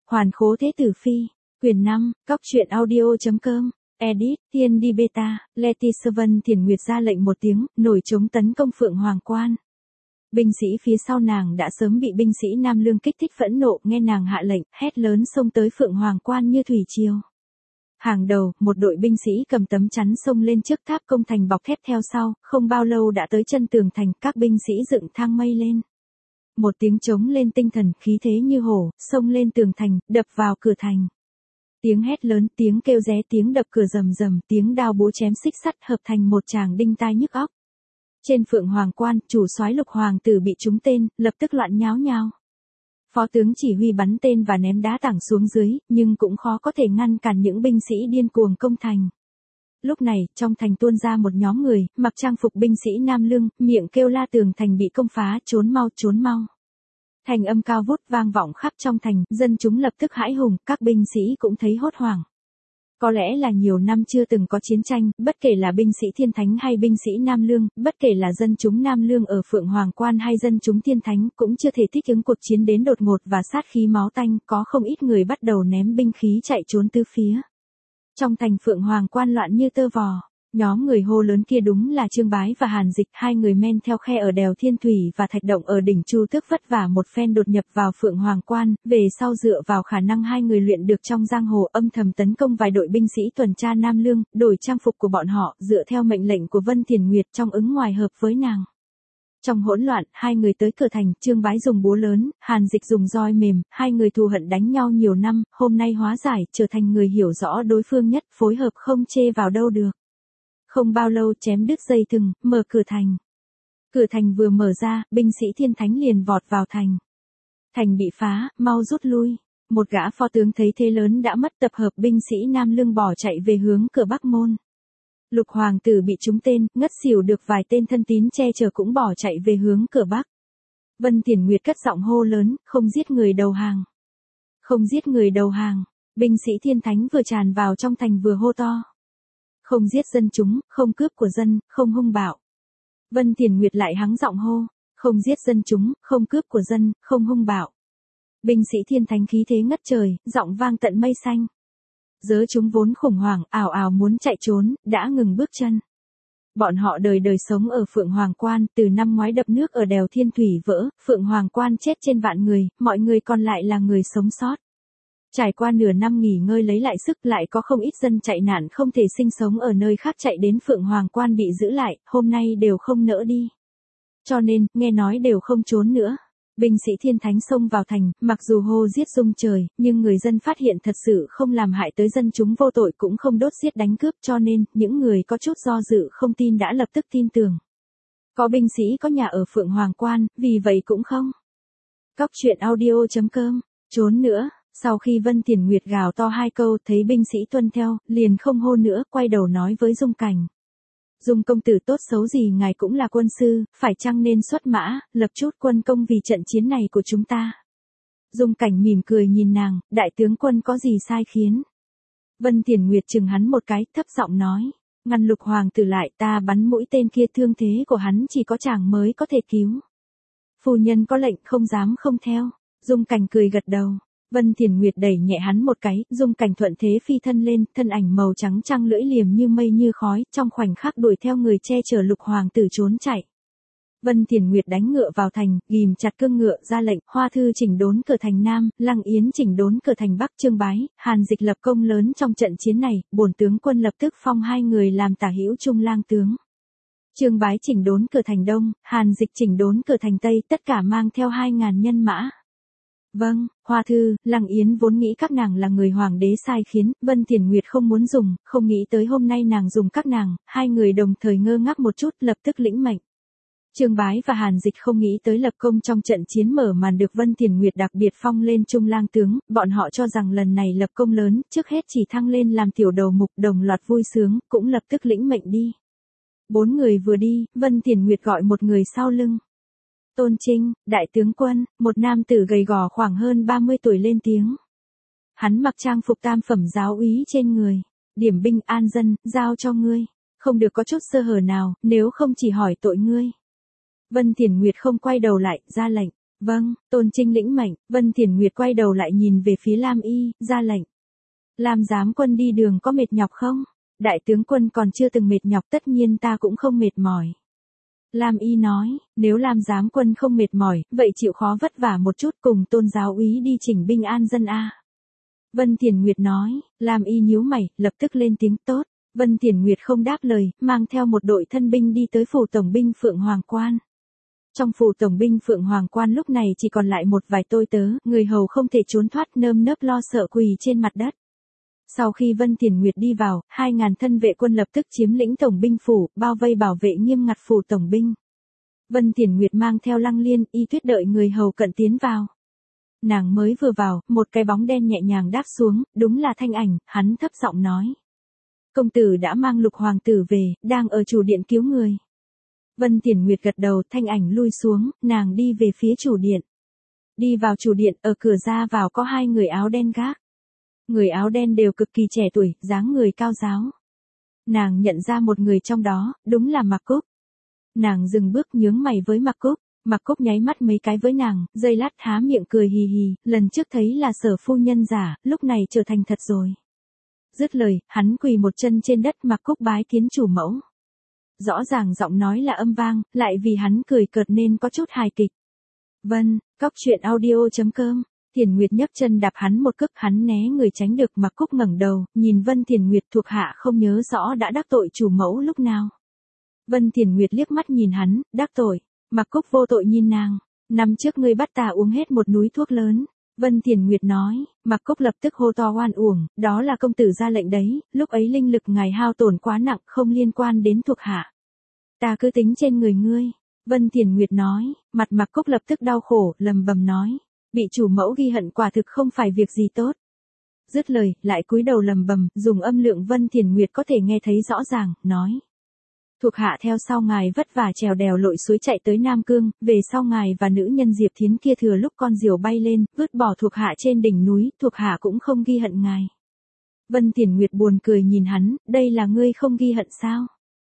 Hoàn Khố Thế Tử Phi, Quyền 5, Cóc truyện audio.com, Edit, Thiên Đi Beta, Leticia Vân Thiền Nguyệt ra lệnh một tiếng, nổi trống tấn công Phượng Hoàng Quan. Binh sĩ phía sau nàng đã sớm bị binh sĩ Nam Lương kích thích phẫn nộ, nghe nàng hạ lệnh, hét lớn xông tới Phượng Hoàng Quan như thủy triều. Hàng đầu, một đội binh sĩ cầm tấm chắn xông lên trước tháp công thành bọc thép theo sau, không bao lâu đã tới chân tường thành, các binh sĩ dựng thang mây lên. Một tiếng trống lên tinh thần, khí thế như hổ, xông lên tường thành, đập vào cửa thành. Tiếng hét lớn, tiếng kêu ré, tiếng đập cửa rầm rầm, tiếng đao búa chém xích sắt hợp thành một tràng đinh tai nhức óc. Trên Phượng Hoàng Quan, chủ soái Lục Hoàng tử bị trúng tên, lập tức loạn nháo nhào. Phó tướng chỉ huy bắn tên và ném đá tảng xuống dưới, nhưng cũng khó có thể ngăn cản những binh sĩ điên cuồng công thành. Lúc này, trong thành tuôn ra một nhóm người, mặc trang phục binh sĩ Nam Lương, miệng kêu la tường thành bị công phá, trốn mau, trốn mau. Thành âm cao vút vang vọng khắp trong thành, dân chúng lập tức hãi hùng, các binh sĩ cũng thấy hốt hoảng. Có lẽ là nhiều năm chưa từng có chiến tranh, bất kể là binh sĩ Thiên Thánh hay binh sĩ Nam Lương, bất kể là dân chúng Nam Lương ở Phượng Hoàng Quan hay dân chúng Thiên Thánh, cũng chưa thể thích ứng cuộc chiến đến đột ngột và sát khí máu tanh, có không ít người bắt đầu ném binh khí chạy trốn tứ phía. Trong thành Phượng Hoàng Quan loạn như tơ vò. Nhóm người hô lớn kia đúng là Trương Bái và Hàn Dịch, hai người men theo khe ở đèo Thiên Thủy và Thạch Động ở đỉnh Chu Tước vất vả một phen đột nhập vào Phượng Hoàng Quan, về sau dựa vào khả năng hai người luyện được trong giang hồ âm thầm tấn công vài đội binh sĩ tuần tra Nam Lương, đổi trang phục của bọn họ, dựa theo mệnh lệnh của Vân Thiền Nguyệt trong ứng ngoài hợp với nàng. Trong hỗn loạn, hai người tới cửa thành, Trương Bái dùng búa lớn, Hàn Dịch dùng roi mềm, hai người thù hận đánh nhau nhiều năm, hôm nay hóa giải, trở thành người hiểu rõ đối phương nhất, phối hợp không chê vào đâu được. Không bao lâu chém đứt dây thừng, mở cửa thành. Cửa thành vừa mở ra, binh sĩ Thiên Thánh liền vọt vào thành. Thành bị phá, mau rút lui. Một gã phó tướng thấy thế lớn đã mất, tập hợp binh sĩ Nam Lương bỏ chạy về hướng cửa Bắc Môn. Lục Hoàng tử bị trúng tên, ngất xỉu được vài tên thân tín che chở cũng bỏ chạy về hướng cửa Bắc. Vân Thiền Nguyệt cất giọng hô lớn, không giết người đầu hàng. Không giết người đầu hàng. Binh sĩ Thiên Thánh vừa tràn vào trong thành vừa hô to. Không giết dân chúng, không cướp của dân, không hung bạo. Vân Thiền Nguyệt lại hắng giọng hô, không giết dân chúng, không cướp của dân, không hung bạo. Binh sĩ Thiên Thánh khí thế ngất trời, giọng vang tận mây xanh. Dớ chúng vốn khủng hoảng, ào ào muốn chạy trốn, đã ngừng bước chân. Bọn họ đời đời sống ở Phượng Hoàng Quan, từ năm ngoái đập nước ở đèo Thiên Thủy vỡ, Phượng Hoàng Quan chết trên vạn người, mọi người còn lại là người sống sót. Trải qua nửa năm nghỉ ngơi lấy lại sức, lại có không ít dân chạy nạn không thể sinh sống ở nơi khác chạy đến Phượng Hoàng Quan bị giữ lại, hôm nay đều không nỡ đi. Cho nên, nghe nói đều không trốn nữa. Binh sĩ Thiên Thánh xông vào thành, mặc dù hô giết rung trời, nhưng người dân phát hiện thật sự không làm hại tới dân chúng vô tội, cũng không đốt giết đánh cướp, cho nên, những người có chút do dự không tin đã lập tức tin tưởng. Có binh sĩ có nhà ở Phượng Hoàng Quan, vì vậy cũng không. Cóc truyện audio.com, trốn nữa. Sau khi Vân Thiền Nguyệt gào to hai câu, thấy binh sĩ tuân theo, liền không hô nữa, quay đầu nói với Dung Cảnh. Dung công tử tốt xấu gì ngài cũng là quân sư, phải chăng nên xuất mã, lập chút quân công vì trận chiến này của chúng ta. Dung Cảnh mỉm cười nhìn nàng, đại tướng quân có gì sai khiến. Vân Thiền Nguyệt chừng hắn một cái, thấp giọng nói, ngăn Lục Hoàng tử lại, ta bắn mũi tên kia, thương thế của hắn chỉ có chàng mới có thể cứu. Phu nhân có lệnh không dám không theo. Dung Cảnh cười gật đầu. Vân Thiền Nguyệt đẩy nhẹ hắn một cái, Dung Cảnh thuận thế phi thân lên, thân ảnh màu trắng trăng lưỡi liềm như mây như khói, trong khoảnh khắc đuổi theo người che chở Lục Hoàng tử trốn chạy. Vân Thiền Nguyệt đánh ngựa vào thành, ghìm chặt cương ngựa ra lệnh, Hoa Thư chỉnh đốn cửa thành Nam, Lăng Yến chỉnh đốn cửa thành Bắc, Trương Bái, Hàn Dịch lập công lớn trong trận chiến này, bổn tướng quân lập tức phong hai người làm tả hữu trung lang tướng. Trương Bái chỉnh đốn cửa thành Đông, Hàn Dịch chỉnh đốn cửa thành Tây, tất cả mang theo 2.000 nhân mã. Vâng, Hoa Thư, Lăng Yến vốn nghĩ các nàng là người hoàng đế sai khiến, Vân Thiền Nguyệt không muốn dùng, không nghĩ tới hôm nay nàng dùng các nàng, hai người đồng thời ngơ ngác một chút, lập tức lĩnh mệnh. Trương Bái và Hàn Dịch không nghĩ tới lập công trong trận chiến mở màn được Vân Thiền Nguyệt đặc biệt phong lên trung lang tướng, bọn họ cho rằng lần này lập công lớn, trước hết chỉ thăng lên làm tiểu đầu mục, đồng loạt vui sướng, cũng lập tức lĩnh mệnh đi. 4 người vừa đi, Vân Thiền Nguyệt gọi một người sau lưng. Tôn Trinh, đại tướng quân, một nam tử gầy gò khoảng hơn 30 tuổi lên tiếng. Hắn mặc trang phục tam phẩm giáo úy trên người, điểm binh an dân, giao cho ngươi, không được có chút sơ hở nào, nếu không chỉ hỏi tội ngươi. Vân Thiền Nguyệt không quay đầu lại, ra lệnh, Vâng, Tôn Trinh lĩnh mệnh, Vân Thiển Nguyệt quay đầu lại nhìn về phía Lam Y, ra lệnh. Lam giám quân đi đường có mệt nhọc không? Đại tướng quân còn chưa từng mệt nhọc, tất nhiên ta cũng không mệt mỏi. Lam Y nói, nếu Lam giám quân không mệt mỏi, vậy chịu khó vất vả một chút cùng Tôn giáo úy đi chỉnh binh an dân a. Vân Thiển Nguyệt nói, Lam Y nhíu mày, lập tức lên tiếng tốt. Vân Thiển Nguyệt không đáp lời, mang theo một đội thân binh đi tới phủ tổng binh Phượng Hoàng Quan. Trong phủ tổng binh Phượng Hoàng Quan lúc này chỉ còn lại một vài tôi tớ, người hầu không thể trốn thoát, nơm nớp lo sợ quỳ trên mặt đất. Sau khi Vân Thiển Nguyệt đi vào, 2.000 thân vệ quân lập tức chiếm lĩnh tổng binh phủ, bao vây bảo vệ nghiêm ngặt phủ tổng binh. Vân Thiển Nguyệt mang theo Lăng Liên, Y Tuyết đợi người hầu cận tiến vào. Nàng mới vừa vào, một cái bóng đen nhẹ nhàng đáp xuống, đúng là Thanh Ảnh, hắn thấp giọng nói. Công tử đã mang Lục hoàng tử về, đang ở chủ điện cứu người. Vân Thiển Nguyệt gật đầu, Thanh Ảnh lui xuống, nàng đi về phía chủ điện. Đi vào chủ điện, ở cửa ra vào có 2 người áo đen gác. Người áo đen đều cực kỳ trẻ tuổi, dáng người cao ráo. Nàng nhận ra một người trong đó, đúng là Mạc Cúc. Nàng dừng bước nhướng mày với Mạc Cúc. Mạc Cúc nháy mắt mấy cái với nàng, giây lát há miệng cười hì hì, lần trước thấy là Sở phu nhân giả, lúc này trở thành thật rồi. Dứt lời, hắn quỳ một chân trên đất, Mạc Cúc bái kiến chủ mẫu. Rõ ràng giọng nói là âm vang, lại vì hắn cười cợt nên có chút hài kịch. Vân, coctruyện.audio.com. Thiển Nguyệt nhấc chân đạp hắn một cước, hắn né người tránh được. Mạc Cúc ngẩng đầu, nhìn Vân Thiển Nguyệt, thuộc hạ không nhớ rõ đã đắc tội chủ mẫu lúc nào. Vân Thiển Nguyệt liếc mắt nhìn hắn, đắc tội. Mạc Cúc vô tội nhìn nàng, năm trước ngươi bắt ta uống hết một núi thuốc lớn. Vân Thiển Nguyệt nói, Mạc Cúc lập tức hô to oan uổng, đó là công tử ra lệnh đấy, lúc ấy linh lực ngài hao tổn quá nặng, không liên quan đến thuộc hạ. Ta cứ tính trên người ngươi. Vân Thiển Nguyệt nói, mặt Mạc Cúc lập tức đau khổ, lầm bầm nói, bị chủ mẫu ghi hận quả thực không phải việc gì tốt. Dứt lời, lại cúi đầu lầm bầm, dùng âm lượng Vân Thiển Nguyệt có thể nghe thấy rõ ràng, nói. Thuộc hạ theo sau ngài vất vả trèo đèo lội suối chạy tới Nam Cương, về sau ngài và nữ nhân Diệp Thiến kia thừa lúc con diều bay lên, vứt bỏ thuộc hạ trên đỉnh núi, thuộc hạ cũng không ghi hận ngài. Vân Thiển Nguyệt buồn cười nhìn hắn, đây là ngươi không ghi hận sao?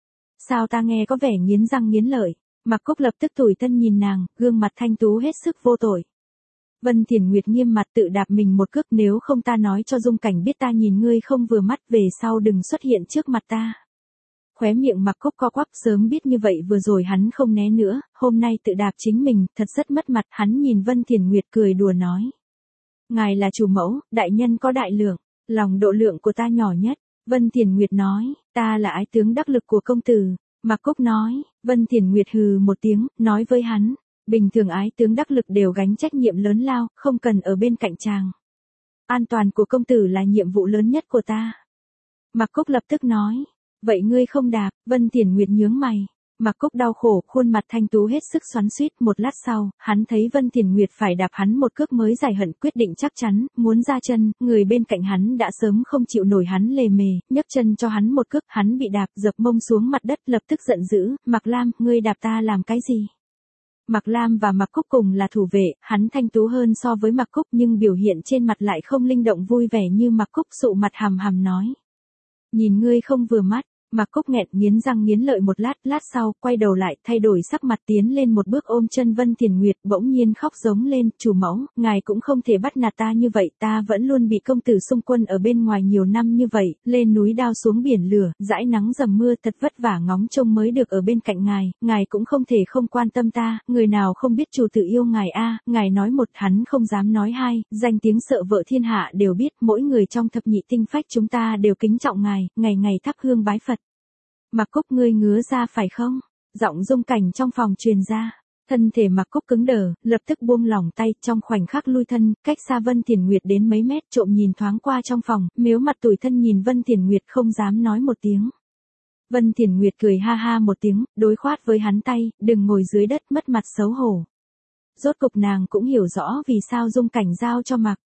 Sao ta nghe có vẻ nghiến răng nghiến lợi? Mạc Cúc lập tức tủi thân nhìn nàng, gương mặt thanh tú hết sức vô tội. Vân Thiển Nguyệt nghiêm mặt tự đạp mình một cước, nếu không ta nói cho Dung Cảnh biết ta nhìn ngươi không vừa mắt, về sau đừng xuất hiện trước mặt ta. Khóe miệng Mạc Cúc co quắp, sớm biết như vậy vừa rồi hắn không né nữa, hôm nay tự đạp chính mình, thật rất mất mặt. Hắn nhìn Vân Thiển Nguyệt cười đùa nói. Ngài là chủ mẫu, đại nhân có đại lượng, lòng độ lượng của ta nhỏ nhất. Vân Thiển Nguyệt nói, ta là ái tướng đắc lực của công tử. Mạc Cúc nói, Vân Thiển Nguyệt hừ một tiếng, nói với hắn, bình thường ái tướng đắc lực đều gánh trách nhiệm lớn lao, không cần ở bên cạnh chàng. An toàn của công tử là nhiệm vụ lớn nhất của ta. Mạc Cúc lập tức nói, vậy ngươi không đạp. Vân Thiển Nguyệt nhướng mày. Mạc Cúc đau khổ, khuôn mặt thanh tú hết sức xoắn xuýt. Một lát sau, hắn thấy Vân Thiển Nguyệt phải đạp hắn một cước mới giải hận, quyết định chắc chắn, muốn ra chân. Người bên cạnh hắn đã sớm không chịu nổi hắn lề mề, nhấc chân cho hắn một cước, hắn bị đạp, dập mông xuống mặt đất, lập tức giận dữ, Mạc Lam, ngươi đạp ta làm cái gì? Mạc Lam và Mạc Cúc cùng là thủ vệ, hắn thanh tú hơn so với Mạc Cúc nhưng biểu hiện trên mặt lại không linh động vui vẻ như Mạc Cúc, sụ mặt hàm hàm nói. Nhìn ngươi không vừa mắt. Mạc Cúc nghẹn nghiến răng nghiến lợi một lát sau, quay đầu lại, thay đổi sắc mặt tiến lên một bước ôm chân Vân Thiển Nguyệt, bỗng nhiên khóc giống lên, chủ mẫu, ngài cũng không thể bắt nạt ta như vậy, ta vẫn luôn bị công tử xung quân ở bên ngoài nhiều năm như vậy, lên núi đao xuống biển lửa, dãi nắng dầm mưa, thật vất vả ngóng trông mới được ở bên cạnh ngài cũng không thể không quan tâm ta, người nào không biết chủ tử yêu ngài a, ngài nói một hắn không dám nói hai, danh tiếng sợ vợ thiên hạ đều biết, mỗi người trong thập nhị tinh phách chúng ta đều kính trọng ngài, ngày ngày thắp hương bái Phật. Mạc Cúc, ngươi ngứa ra phải không? Giọng Dung Cảnh trong phòng truyền ra. Thân thể Mạc Cúc cứng đờ, lập tức buông lỏng tay, trong khoảnh khắc lui thân, cách xa Vân Thiển Nguyệt đến mấy mét, trộm nhìn thoáng qua trong phòng, mếu mặt tủi thân nhìn Vân Thiển Nguyệt không dám nói một tiếng. Vân Thiển Nguyệt cười ha ha một tiếng, đối khoát với hắn tay, đừng ngồi dưới đất mất mặt xấu hổ. Rốt cục nàng cũng hiểu rõ vì sao Dung Cảnh giao cho Mạc.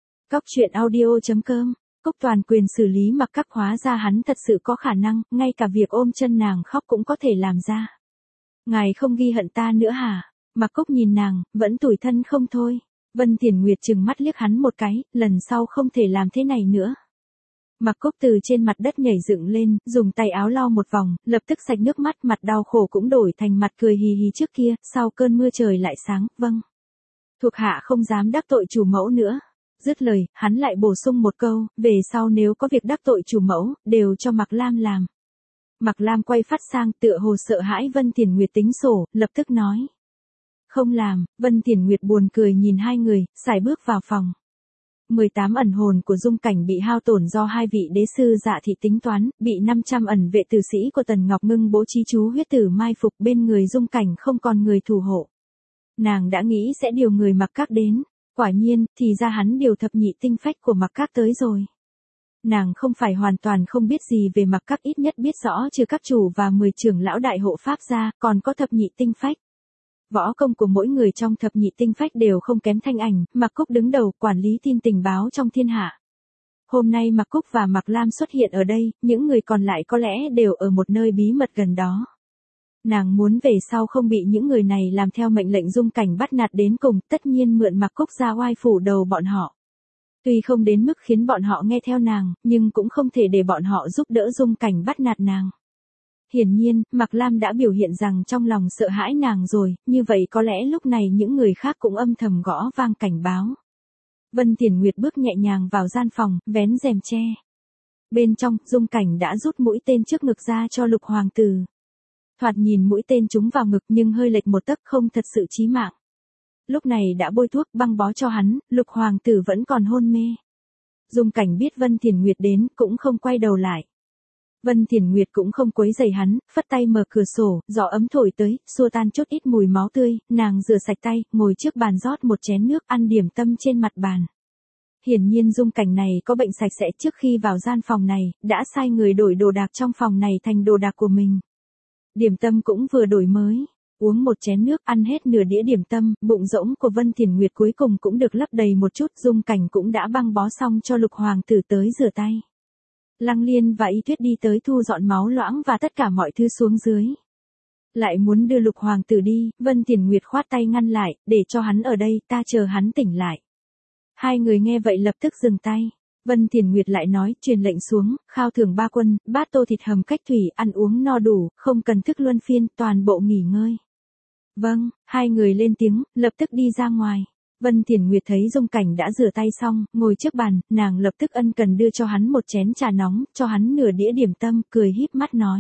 Coctruyện.audio.com. Cúc toàn quyền xử lý Mạc Các, hóa ra hắn thật sự có khả năng, ngay cả việc ôm chân nàng khóc cũng có thể làm ra. Ngài không ghi hận ta nữa hả? Mạc Cúc nhìn nàng, vẫn tủi thân không thôi. Vân Thiển Nguyệt trừng mắt liếc hắn một cái, lần sau không thể làm thế này nữa. Mạc Cúc từ trên mặt đất nhảy dựng lên, dùng tay áo lau một vòng, lập tức sạch nước mắt, mặt đau khổ cũng đổi thành mặt cười hì hì trước kia, sau cơn mưa trời lại sáng, vâng. Thuộc hạ không dám đắc tội chủ mẫu nữa. Dứt lời, hắn lại bổ sung một câu, về sau nếu có việc đắc tội chủ mẫu, đều cho Mạc Lam làm. Mạc Lam quay phát sang tựa hồ sợ hãi Vân Tiền Nguyệt tính sổ, lập tức nói. Không làm. Vân Tiền Nguyệt buồn cười nhìn hai người, sải bước vào phòng. 18 ẩn hồn của Dung Cảnh bị hao tổn do hai vị đế sư Dạ Thị tính toán, bị 500 ẩn vệ tử sĩ của Tần Ngọc Ngưng bố trí chú huyết tử mai phục bên người Dung Cảnh không còn người thủ hộ. Nàng đã nghĩ sẽ điều người Mặc Các đến, quả nhiên, thì ra hắn điều thập nhị tinh phách của Mặc Các tới rồi. Nàng không phải hoàn toàn không biết gì về Mặc Các, ít nhất biết rõ trừ các chủ và 10 trưởng lão đại hộ pháp ra, còn có thập nhị tinh phách. Võ công của mỗi người trong thập nhị tinh phách đều không kém Thanh Ảnh, Mạc Cúc đứng đầu quản lý tin tình báo trong thiên hạ. Hôm nay Mạc Cúc và Mạc Lam xuất hiện ở đây, những người còn lại có lẽ đều ở một nơi bí mật gần đó. Nàng muốn về sau không bị những người này làm theo mệnh lệnh Dung Cảnh bắt nạt đến cùng, tất nhiên mượn Mạc Cúc ra oai phủ đầu bọn họ. Tuy không đến mức khiến bọn họ nghe theo nàng, nhưng cũng không thể để bọn họ giúp đỡ Dung Cảnh bắt nạt nàng. Hiển nhiên, Mạc Lam đã biểu hiện rằng trong lòng sợ hãi nàng rồi, như vậy có lẽ lúc này những người khác cũng âm thầm gõ vang cảnh báo. Vân Tiền Nguyệt bước nhẹ nhàng vào gian phòng, vén rèm tre. Bên trong, Dung Cảnh đã rút mũi tên trước ngực ra cho Lục Hoàng tử. Thoạt nhìn mũi tên trúng vào ngực nhưng hơi lệch một tấc, không thật sự chí mạng. Lúc này đã bôi thuốc băng bó cho hắn, Lục Hoàng tử vẫn còn hôn mê. Dung Cảnh biết Vân Tiền Nguyệt đến, cũng không quay đầu lại. Vân Tiền Nguyệt cũng không quấy rầy hắn, phất tay mở cửa sổ, gió ấm thổi tới, xua tan chút ít mùi máu tươi, nàng rửa sạch tay, ngồi trước bàn rót một chén nước, ăn điểm tâm trên mặt bàn. Hiển nhiên Dung Cảnh này có bệnh sạch sẽ, trước khi vào gian phòng này, đã sai người đổi đồ đạc trong phòng này thành đồ đạc của mình. Điểm tâm cũng vừa đổi mới. Uống một chén nước, ăn hết nửa đĩa điểm tâm, bụng rỗng của Vân Tiền Nguyệt cuối cùng cũng được lấp đầy một chút. Dung Cảnh cũng đã băng bó xong cho Lục Hoàng tử tới rửa tay. Lăng Liên và Y Tuyết đi tới thu dọn máu loãng và tất cả mọi thứ xuống dưới. Lại muốn đưa Lục Hoàng tử đi, Vân Tiền Nguyệt khoát tay ngăn lại, để cho hắn ở đây, ta chờ hắn tỉnh lại. Hai người nghe vậy lập tức dừng tay. Vân Tiền Nguyệt lại nói, truyền lệnh xuống, khao thưởng 3 quân, bát tô thịt hầm cách thủy, ăn uống no đủ, không cần thức luân phiên, toàn bộ nghỉ ngơi. Vâng, hai người lên tiếng, lập tức đi ra ngoài. Vân Tiền Nguyệt thấy Dung Cảnh đã rửa tay xong, ngồi trước bàn, nàng lập tức ân cần đưa cho hắn một chén trà nóng, cho hắn nửa đĩa điểm tâm, cười híp mắt nói.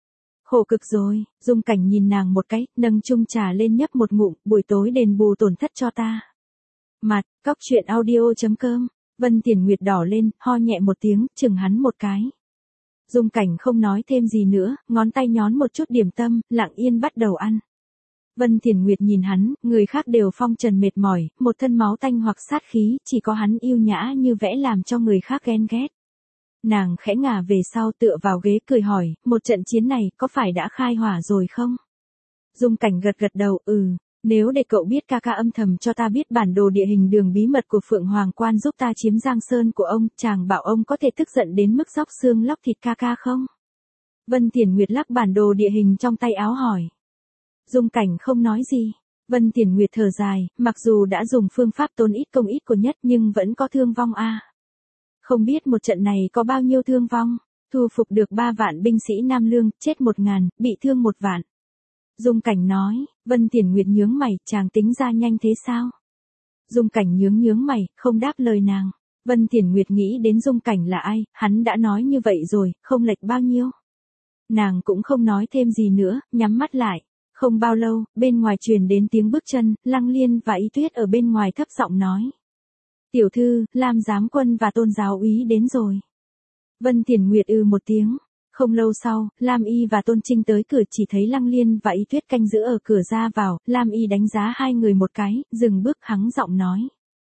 Khổ cực rồi. Dung Cảnh nhìn nàng một cái, nâng chung trà lên nhấp một ngụm, buổi tối đền bù tổn thất cho ta. Mặt, cóc truyện audio.com. Vân Tiền Nguyệt đỏ lên, ho nhẹ một tiếng, chừng hắn một cái. Dung Cảnh không nói thêm gì nữa, ngón tay nhón một chút điểm tâm, lặng yên bắt đầu ăn. Vân Tiền Nguyệt nhìn hắn, người khác đều phong trần mệt mỏi, một thân máu tanh hoặc sát khí, chỉ có hắn yêu nhã như vẽ làm cho người khác ghen ghét. Nàng khẽ ngả về sau tựa vào ghế cười hỏi, một trận chiến này có phải đã khai hỏa rồi không? Dung Cảnh gật gật đầu, nếu để cậu biết ca ca âm thầm cho ta biết bản đồ địa hình đường bí mật của Phượng Hoàng Quan giúp ta chiếm Giang Sơn của ông, chàng bảo ông có thể tức giận đến mức róc xương lóc thịt ca ca không? Vân Tiền Nguyệt lắc bản đồ địa hình trong tay áo hỏi. Dung Cảnh không nói gì. Vân Tiền Nguyệt thở dài, mặc dù đã dùng phương pháp tốn ít công ít của nhất nhưng vẫn có thương vong a. Không biết một trận này có bao nhiêu thương vong, thu phục được 3 vạn binh sĩ Nam Lương, chết 1000, bị thương 1 vạn. Dung Cảnh nói, Vân Tiền Nguyệt nhướng mày, chàng tính ra nhanh thế sao? Dung Cảnh nhướng mày, không đáp lời nàng. Vân Tiền Nguyệt nghĩ đến Dung Cảnh là ai, hắn đã nói như vậy rồi, không lệch bao nhiêu. Nàng cũng không nói thêm gì nữa, nhắm mắt lại. Không bao lâu, bên ngoài truyền đến tiếng bước chân, Lăng Liên và Y Tuyết ở bên ngoài thấp giọng nói. Tiểu thư, Lam Giám Quân và Tôn Giáo Úy đến rồi. Vân Tiền Nguyệt một tiếng. Không lâu sau, Lam Y và Tôn Trinh tới cửa, chỉ thấy Lăng Liên và Y Tuyết canh giữ ở cửa ra vào, Lam Y đánh giá hai người một cái, dừng bước hắng giọng nói.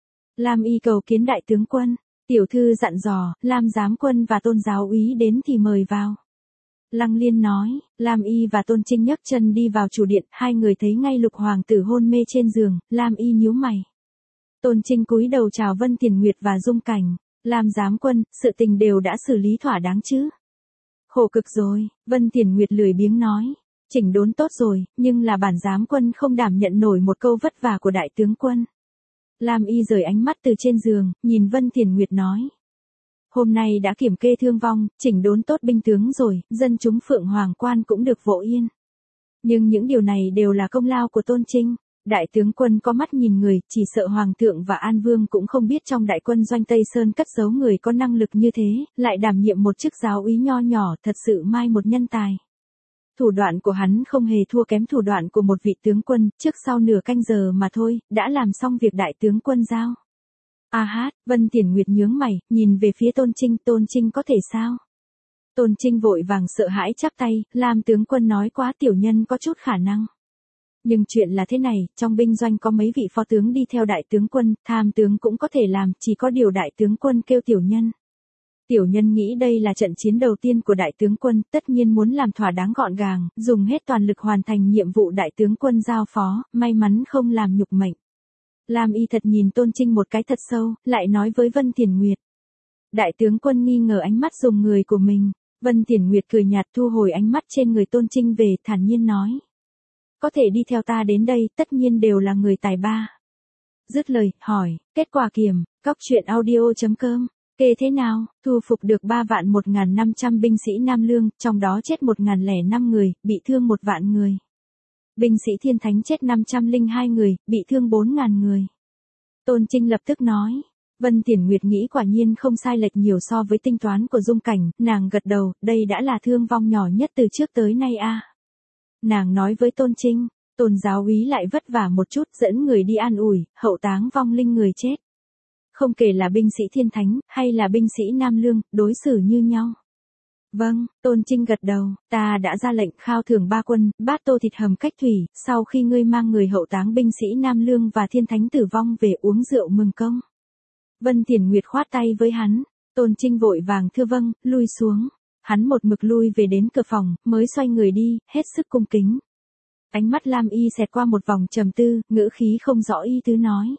Lam Y cầu kiến đại tướng quân, tiểu thư dặn dò, Lam Giám Quân và Tôn Giáo Úy đến thì mời vào. Lăng Liên nói, Lam Y và Tôn Trinh nhấc chân đi vào chủ điện, hai người thấy ngay Lục Hoàng tử hôn mê trên giường, Lam Y nhíu mày. Tôn Trinh cúi đầu chào Vân Tiền Nguyệt và Dung Cảnh, Lam Giám Quân, sự tình đều đã xử lý thỏa đáng chứ? Khổ cực rồi, Vân Tiền Nguyệt lười biếng nói, chỉnh đốn tốt rồi, nhưng là bản Giám Quân không đảm nhận nổi một câu vất vả của đại tướng quân. Lam Y rời ánh mắt từ trên giường, nhìn Vân Tiền Nguyệt nói. Hôm nay đã kiểm kê thương vong, chỉnh đốn tốt binh tướng rồi, dân chúng Phượng Hoàng Quan cũng được vỗ yên. Nhưng những điều này đều là công lao của Tôn Trinh. Đại tướng quân có mắt nhìn người, chỉ sợ Hoàng thượng và An Vương cũng không biết trong đại quân doanh Tây Sơn cất giấu người có năng lực như thế, lại đảm nhiệm một chức giáo úy nho nhỏ, thật sự mai một nhân tài. Thủ đoạn của hắn không hề thua kém thủ đoạn của một vị tướng quân, trước sau nửa canh giờ mà thôi, đã làm xong việc đại tướng quân giao. Vân Tiền Nguyệt nhướng mày, nhìn về phía Tôn Trinh có thể sao? Tôn Trinh vội vàng sợ hãi chắp tay, Lam tướng quân nói quá tiểu nhân có chút khả năng. Nhưng chuyện là thế này, trong binh doanh có mấy vị phó tướng đi theo đại tướng quân, tham tướng cũng có thể làm, chỉ có điều đại tướng quân kêu tiểu nhân. Tiểu nhân nghĩ đây là trận chiến đầu tiên của đại tướng quân, tất nhiên muốn làm thỏa đáng gọn gàng, dùng hết toàn lực hoàn thành nhiệm vụ đại tướng quân giao phó, may mắn không làm nhục mệnh. Lam Y thật nhìn Tôn Trinh một cái thật sâu, lại nói với Vân Tiền Nguyệt. Đại tướng quân nghi ngờ ánh mắt dùng người của mình, Vân Tiền Nguyệt cười nhạt thu hồi ánh mắt trên người Tôn Trinh về, thản nhiên nói. Có thể đi theo ta đến đây, tất nhiên đều là người tài ba. Dứt lời, hỏi, kết quả kiểm, cóc truyện audio.com. Kê thế nào, thu phục được 3.1.500 binh sĩ Nam Lương, trong đó chết 1.005 người, bị thương 1.000 người. Binh sĩ Thiên Thánh chết 502 người, bị thương 4.000 người. Tôn Trinh lập tức nói. Vân Tiền Nguyệt nghĩ quả nhiên không sai lệch nhiều so với tính toán của Dung Cảnh, nàng gật đầu, đây đã là thương vong nhỏ nhất từ trước tới nay a. Nàng nói với Tôn Trinh, Tôn giáo úy lại vất vả một chút dẫn người đi an ủi, hậu táng vong linh người chết. Không kể là binh sĩ Thiên Thánh, hay là binh sĩ Nam Lương, đối xử như nhau. Vâng, Tôn Trinh gật đầu, ta đã ra lệnh khao thưởng 3 quân, bát tô thịt hầm cách thủy, sau khi ngươi mang người hậu táng binh sĩ Nam Lương và Thiên Thánh tử vong về uống rượu mừng công. Vân Tiền Nguyệt khoát tay với hắn, Tôn Trinh vội vàng thưa vâng, lui xuống. Hắn một mực lui về đến cửa phòng, mới xoay người đi, hết sức cung kính. Ánh mắt Lam Y xẹt qua một vòng trầm tư, ngữ khí không rõ ý tứ nói.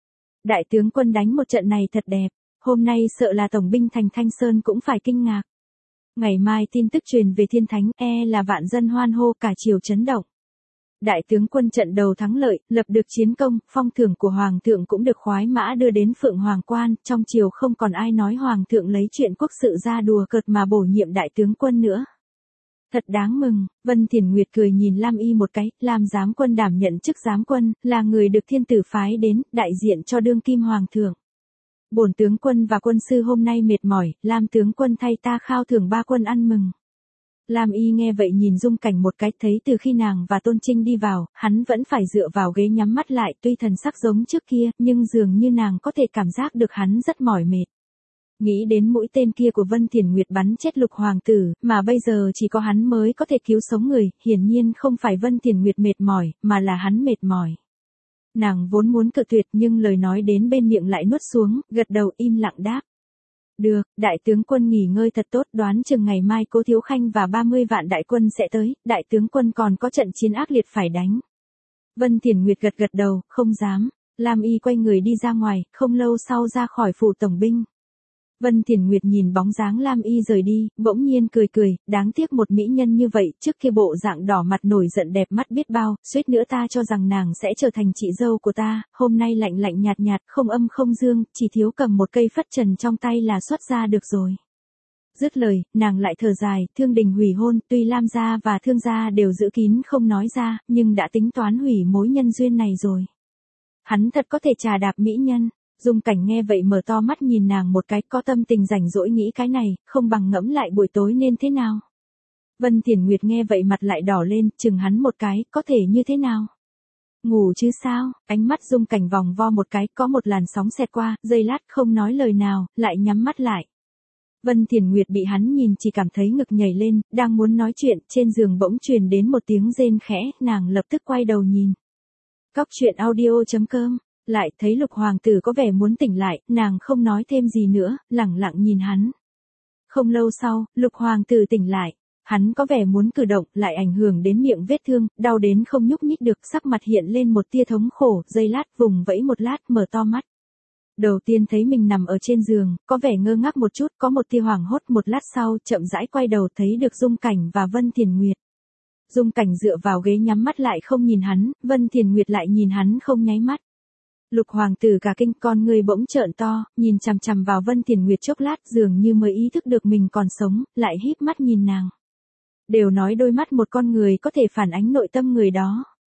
Đại tướng quân đánh một trận này thật đẹp, hôm nay sợ là tổng binh thành Thanh Sơn cũng phải kinh ngạc. Ngày mai tin tức truyền về Thiên Thánh, là vạn dân hoan hô cả triều chấn động. Đại tướng quân trận đầu thắng lợi, lập được chiến công, phong thưởng của Hoàng thượng cũng được khoái mã đưa đến Phượng Hoàng Quan, trong triều không còn ai nói Hoàng thượng lấy chuyện quốc sự ra đùa cợt mà bổ nhiệm đại tướng quân nữa. Thật đáng mừng, Vân Tiền Nguyệt cười nhìn Lam Y một cái, Lam giám quân đảm nhận chức giám quân, là người được thiên tử phái đến, đại diện cho đương kim Hoàng thượng. Bổn tướng quân và quân sư hôm nay mệt mỏi, Lam tướng quân thay ta khao thưởng 3 quân ăn mừng. Lam Y nghe vậy nhìn Dung Cảnh một cái, thấy từ khi nàng và Tôn Trinh đi vào, hắn vẫn phải dựa vào ghế nhắm mắt lại, tuy thần sắc giống trước kia, nhưng dường như nàng có thể cảm giác được hắn rất mỏi mệt. Nghĩ đến mũi tên kia của Vân Tiền Nguyệt bắn chết Lục hoàng tử, mà bây giờ chỉ có hắn mới có thể cứu sống người, hiển nhiên không phải Vân Tiền Nguyệt mệt mỏi, mà là hắn mệt mỏi. Nàng vốn muốn cự tuyệt nhưng lời nói đến bên miệng lại nuốt xuống, gật đầu im lặng đáp. Được, đại tướng quân nghỉ ngơi thật tốt, đoán chừng ngày mai Cố Thiếu Khanh và 30 vạn đại quân sẽ tới, đại tướng quân còn có trận chiến ác liệt phải đánh. Vân Tiền Nguyệt gật đầu, không dám. Lam Y quay người đi ra ngoài, không lâu sau ra khỏi phủ tổng binh. Vân Tiền Nguyệt nhìn bóng dáng Lam Y rời đi, bỗng nhiên cười cười, đáng tiếc một mỹ nhân như vậy, trước kia bộ dạng đỏ mặt nổi giận đẹp mắt biết bao, suýt nữa ta cho rằng nàng sẽ trở thành chị dâu của ta, hôm nay lạnh lạnh nhạt nhạt, không âm không dương, chỉ thiếu cầm một cây phất trần trong tay là xuất ra được rồi. Dứt lời, nàng lại thở dài, Thương Đình hủy hôn, tuy Lam gia và Thương gia đều giữ kín không nói ra, nhưng đã tính toán hủy mối nhân duyên này rồi. Hắn thật có thể trà đạp mỹ nhân. Dung Cảnh nghe vậy mở to mắt nhìn nàng một cái, có tâm tình rảnh rỗi nghĩ cái này, không bằng ngẫm lại buổi tối nên thế nào. Vân Tiền Nguyệt nghe vậy mặt lại đỏ lên, chừng hắn một cái, có thể như thế nào? Ngủ chứ sao? Ánh mắt Dung Cảnh vòng vo một cái, có một làn sóng xẹt qua, giây lát không nói lời nào, lại nhắm mắt lại. Vân Tiền Nguyệt bị hắn nhìn chỉ cảm thấy ngực nhảy lên, đang muốn nói chuyện, trên giường bỗng truyền đến một tiếng rên khẽ, nàng lập tức quay đầu nhìn. Cóc truyện audio.com. Lại thấy Lục hoàng tử có vẻ muốn tỉnh lại, nàng không nói thêm gì nữa, lẳng lặng nhìn hắn. Không lâu sau, Lục hoàng tử tỉnh lại, hắn có vẻ muốn cử động, lại ảnh hưởng đến miệng vết thương, đau đến không nhúc nhích được, sắc mặt hiện lên một tia thống khổ, giây lát vùng vẫy một lát, mở to mắt. Đầu tiên thấy mình nằm ở trên giường, có vẻ ngơ ngác một chút, có một tia hoảng hốt, một lát sau, chậm rãi quay đầu thấy được Dung Cảnh và Vân Tiền Nguyệt. Dung Cảnh dựa vào ghế nhắm mắt lại không nhìn hắn, Vân Tiền Nguyệt lại nhìn hắn không nháy mắt. Lục hoàng tử cả kinh, con người bỗng trợn to, nhìn chằm chằm vào Vân Tiền Nguyệt chốc lát, dường như mới ý thức được mình còn sống, lại híp mắt nhìn nàng. Đều nói đôi mắt một con người có thể phản ánh nội tâm người đó.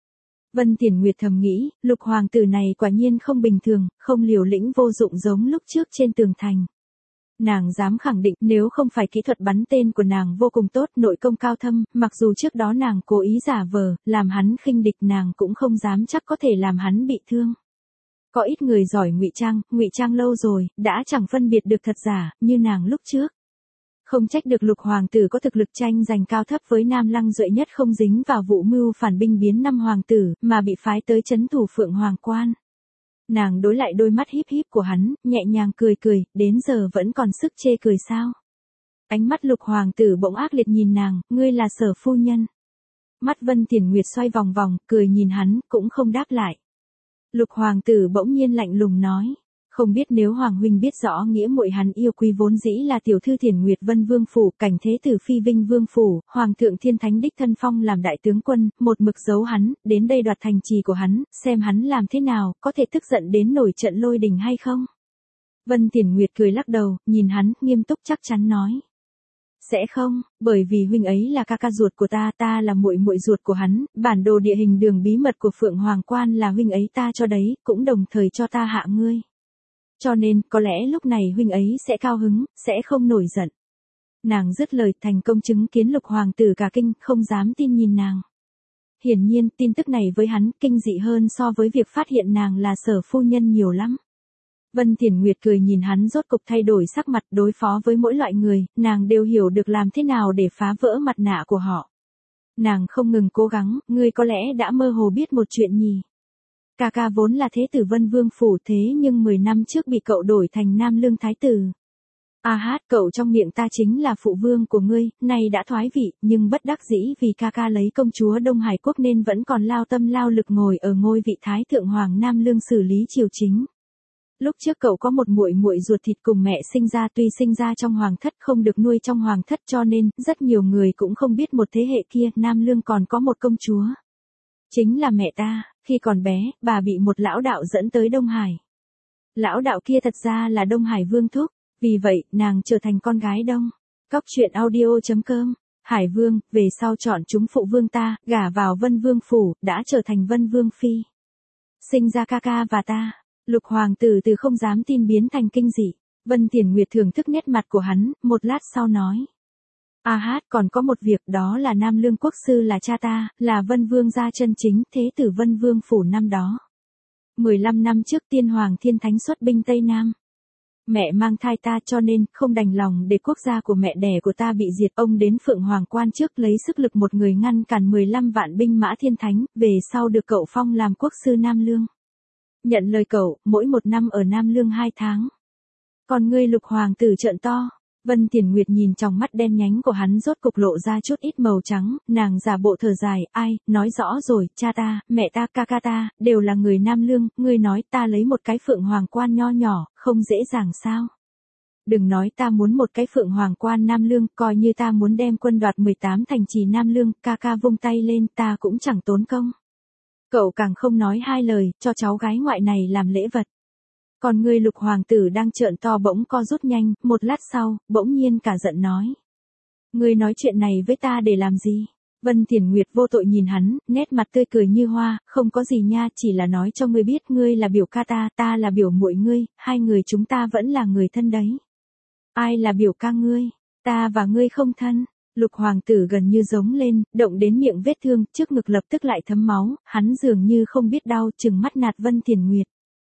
Vân Tiền Nguyệt thầm nghĩ, Lục hoàng tử này quả nhiên không bình thường, không liều lĩnh vô dụng giống lúc trước trên tường thành. Nàng dám khẳng định nếu không phải kỹ thuật bắn tên của nàng vô cùng tốt, nội công cao thâm, mặc dù trước đó nàng cố ý giả vờ, làm hắn khinh địch, nàng cũng không dám chắc có thể làm hắn bị thương. Có ít người giỏi ngụy trang lâu rồi, đã chẳng phân biệt được thật giả, như nàng lúc trước. Không trách được Lục hoàng tử có thực lực tranh giành cao thấp với Nam Lăng Duệ Nhất, không dính vào vụ mưu phản binh biến 5 hoàng tử, mà bị phái tới trấn thủ Phượng Hoàng Quan. Nàng đối lại đôi mắt híp híp của hắn, nhẹ nhàng cười cười, đến giờ vẫn còn sức chê cười sao? Ánh mắt Lục hoàng tử bỗng ác liệt nhìn nàng, ngươi là Sở phu nhân. Mắt Vân Tiền Nguyệt xoay vòng vòng, cười nhìn hắn, cũng không đáp lại. Lục hoàng tử bỗng nhiên lạnh lùng nói, không biết nếu hoàng huynh biết rõ nghĩa muội hắn yêu quý vốn dĩ là tiểu thư Thiển Nguyệt Vân Vương phủ, cảnh thế tử phi Vinh Vương phủ, hoàng thượng thiên thánh đích thân phong làm đại tướng quân, một mực giấu hắn, đến đây đoạt thành trì của hắn, xem hắn làm thế nào, có thể tức giận đến nổi trận lôi đình hay không? Vân Tiền Nguyệt cười lắc đầu, nhìn hắn, nghiêm túc chắc chắn nói. Sẽ không, bởi vì huynh ấy là ca ca ruột của ta, ta là muội muội ruột của hắn, bản đồ địa hình đường bí mật của Phượng Hoàng Quan là huynh ấy ta cho đấy, cũng đồng thời cho ta hạ ngươi. Cho nên, có lẽ lúc này huynh ấy sẽ cao hứng, sẽ không nổi giận. Nàng dứt lời, thành công chứng kiến Lục hoàng tử cả kinh, không dám tin nhìn nàng. Hiển nhiên, tin tức này với hắn kinh dị hơn so với việc phát hiện nàng là Sở phu nhân nhiều lắm. Vân Tiền Nguyệt cười nhìn hắn, rốt cục thay đổi sắc mặt, đối phó với mỗi loại người, nàng đều hiểu được làm thế nào để phá vỡ mặt nạ của họ. Nàng không ngừng cố gắng, ngươi có lẽ đã mơ hồ biết một chuyện nhỉ. Ca ca vốn là thế tử Vân Vương phủ, thế nhưng 10 năm trước bị cậu đổi thành Nam Lương thái tử. Cậu trong miệng ta chính là phụ vương của ngươi, nay đã thoái vị, nhưng bất đắc dĩ vì ca ca lấy công chúa Đông Hải quốc nên vẫn còn lao tâm lao lực ngồi ở ngôi vị thái thượng hoàng Nam Lương xử lý triều chính. Lúc trước cậu có một muội muội ruột thịt cùng mẹ sinh ra, tuy sinh ra trong hoàng thất không được nuôi trong hoàng thất, cho nên rất nhiều người cũng không biết một thế hệ kia Nam Lương còn có một công chúa. Chính là mẹ ta, khi còn bé, bà bị một lão đạo dẫn tới Đông Hải. Lão đạo kia thật ra là Đông Hải Vương thúc, vì vậy nàng trở thành con gái Đông. Cóc truyện audio.com. Hải Vương, về sau chọn chúng phụ vương ta, gả vào Vân Vương phủ, đã trở thành Vân Vương phi. Sinh ra ca ca và ta. Lục hoàng tử từ không dám tin biến thành kinh dị. Vân Tiền Nguyệt thưởng thức nét mặt của hắn, một lát sau nói. Còn có một việc, đó là Nam Lương quốc sư là cha ta, là Vân Vương gia chân chính, thế tử Vân Vương phủ năm đó. 15 năm trước tiên hoàng thiên thánh xuất binh Tây Nam. Mẹ mang thai ta, cho nên không đành lòng để quốc gia của mẹ đẻ của ta bị diệt. Ông đến Phượng Hoàng Quan trước lấy sức lực một người ngăn cản 15 vạn binh mã thiên thánh, về sau được cậu phong làm quốc sư Nam Lương. Nhận lời cậu, mỗi một năm ở Nam Lương 2 tháng. Còn ngươi Lục hoàng tử trợn to. Vân Tiền Nguyệt nhìn trong mắt đen nhánh của hắn, rốt cục lộ ra chút ít màu trắng, nàng giả bộ thở dài, nói rõ rồi, cha ta, mẹ ta, ca ca ta, đều là người Nam Lương, ngươi nói ta lấy một cái Phượng Hoàng Quan nho nhỏ, không dễ dàng sao? Đừng nói ta muốn một cái Phượng Hoàng Quan Nam Lương, coi như ta muốn đem quân đoạt 18 thành trì Nam Lương, ca ca vung tay lên, ta cũng chẳng tốn công. Cậu càng không nói hai lời, cho cháu gái ngoại này làm lễ vật. Còn ngươi Lục hoàng tử đang trợn to bỗng co rút nhanh, một lát sau, bỗng nhiên cả giận nói. Ngươi nói chuyện này với ta để làm gì? Vân Tiền Nguyệt vô tội nhìn hắn, nét mặt tươi cười như hoa, không có gì nha, chỉ là nói cho ngươi biết ngươi là biểu ca ta, ta là biểu muội ngươi, hai người chúng ta vẫn là người thân đấy. Ai là biểu ca ngươi? Ta và ngươi không thân. Lục hoàng tử gần như giống lên, động đến miệng vết thương, trước ngực lập tức lại thấm máu, hắn dường như không biết đau, trừng mắt nạt Vân Tiền Nguyệt.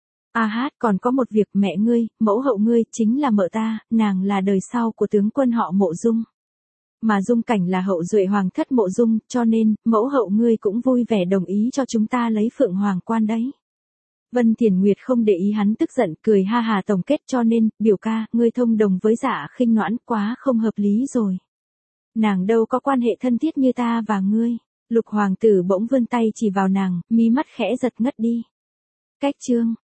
Còn có một việc, mẹ ngươi, mẫu hậu ngươi, chính là mợ ta, nàng là đời sau của tướng quân họ Mộ Dung. Mà Dung Cảnh là hậu duệ hoàng thất Mộ Dung, cho nên, mẫu hậu ngươi cũng vui vẻ đồng ý cho chúng ta lấy Phượng Hoàng Quan đấy. Vân Tiền Nguyệt không để ý hắn tức giận, cười ha hà tổng kết, cho nên, biểu ca, ngươi thông đồng với Dạ Khinh Noãn, quá không hợp lý rồi. Nàng đâu có quan hệ thân thiết như ta và ngươi. Lục hoàng tử bỗng vươn tay chỉ vào nàng, mí mắt khẽ giật ngất đi. Cách chương